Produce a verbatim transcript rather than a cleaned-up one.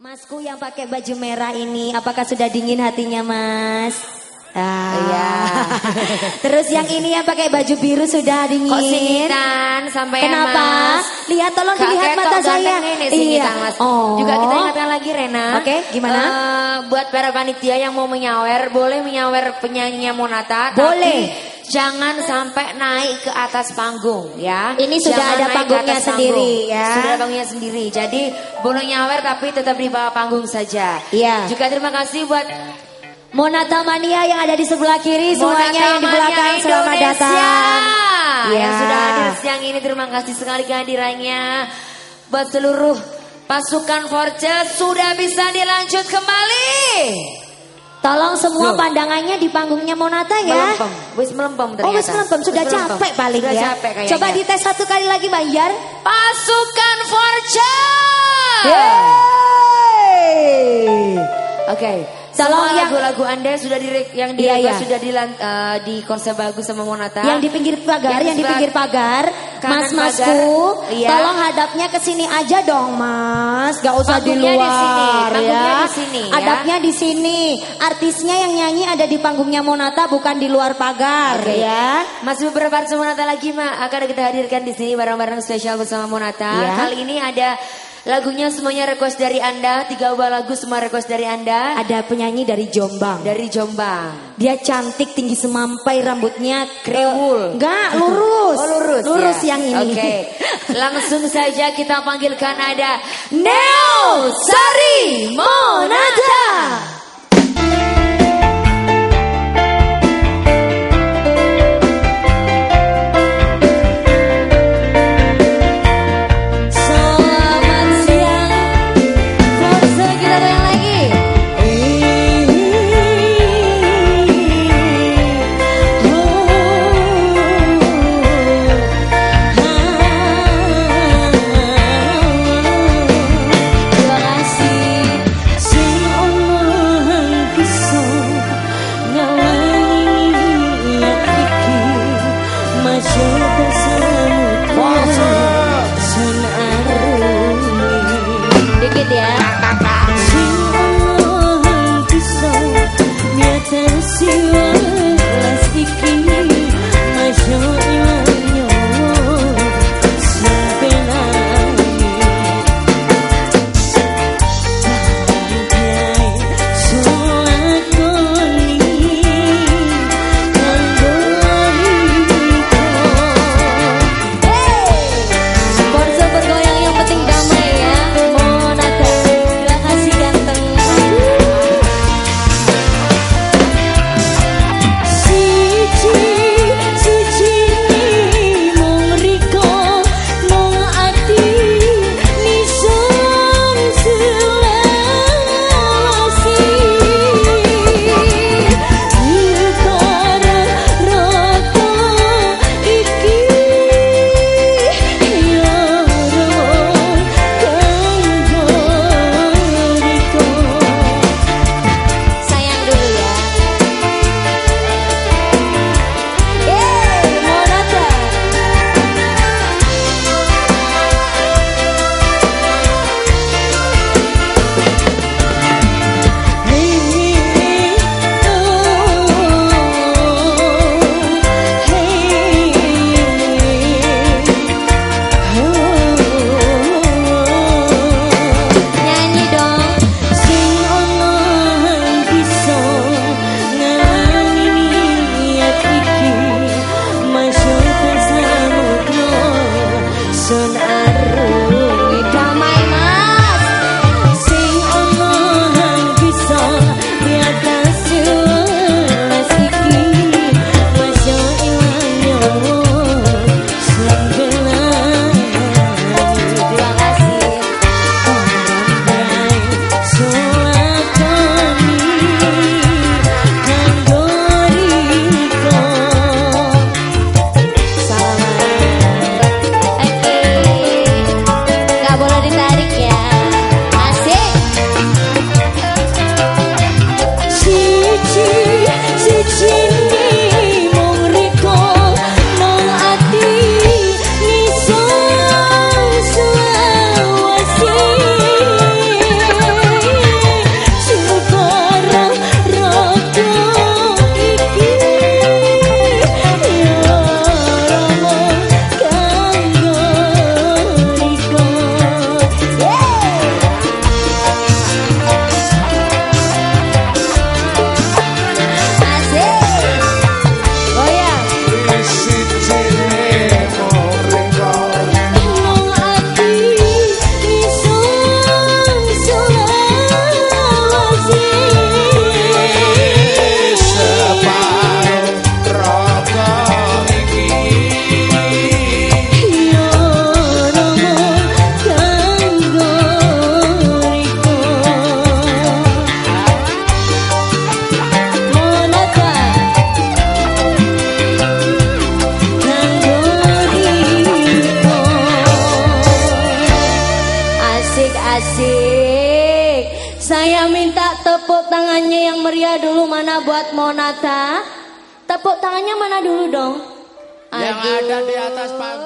Masku yang pakai baju merah ini, apakah sudah dingin hatinya, Mas? Ah, iya. Terus yang ini yang pakai baju biru sudah dingin. Kok singitan sampai Kenapa? Mas? Lihat, tolong Kak dilihat Ketok mata saya. ini singitan, Iya. Mas. Oh. Juga kita ingatkan lagi Rena. Oke, gimana? Uh, buat para panitia yang mau menyawer, boleh menyawer penyanyinya Monata. Boleh. Tapi jangan sampai naik ke atas panggung ya. Ini sudah Jangan ada naik ke panggungnya atas sendiri panggung. ya. Sudah ada panggungnya sendiri. Jadi boleh nyawer tapi tetap di bawah panggung saja. Iya. Juga terima kasih buat Monata Mania yang ada di sebelah kiri, Monata semuanya yang di belakang, Mania selamat Indonesia. datang. Yang Ya. sudah hadir siang ini, terima kasih sekali kehadirannya. Buat seluruh pasukan Force sudah bisa dilanjut kembali. Tolong semua Loh. pandangannya di panggungnya Monata ya. Melempem, wis melempem ternyata. Oh, wis melempem, sudah Wis melempem. capek paling Sudah ya. capek kayaknya. Coba dites satu kali lagi, Mbak Yar. Pasukan Force. Oke, Tolong semua yang- lagu-lagu Anda sudah di yang di Iya, iya. sudah di uh, di konser bagus sama Monata. Yang di pinggir pagar, Yang yang, di sebelah pinggir pagar, kanan Mas-masku, pagar, iya. tolong hadapnya ke sini aja dong, Mas. Gak usah di Panggungnya luar di sini, panggungnya ya. di sini, ya. Hadapnya di sini. Artisnya yang nyanyi ada di panggungnya Monata, bukan di luar pagar Oke. ya. Masih beberapa artis Monata lagi, Mak, akan kita hadirkan di sini barang-barang spesial bersama Monata. Iya. Kali ini ada lagunya semuanya request dari Anda, tiga buah lagu semua request dari Anda. Ada penyanyi dari Jombang. Dari Jombang. Dia cantik, tinggi semampai, rambutnya Krewul. Enggak, lurus. Oh, lurus. Lurus ya. yang ini. Oke. Langsung saja kita panggilkan ada Neo Sari Monata. Selamat siang, Force, kita goyang lagi. Terima kasih. Sing ono bisa ngawangi iki maju bersama sun aruni. Dikit ya. Sing ono bisa nyata siwa las iki maju ilang nyawa sampai nangis. Sponsor bergoyang yang penting damai ya, Monata. Terima kasih. Asik. Saya minta tepuk tangannya yang meriah dulu, mana buat Monata. Tepuk tangannya mana dulu dong. Yang Aduh. ada di atas panggung.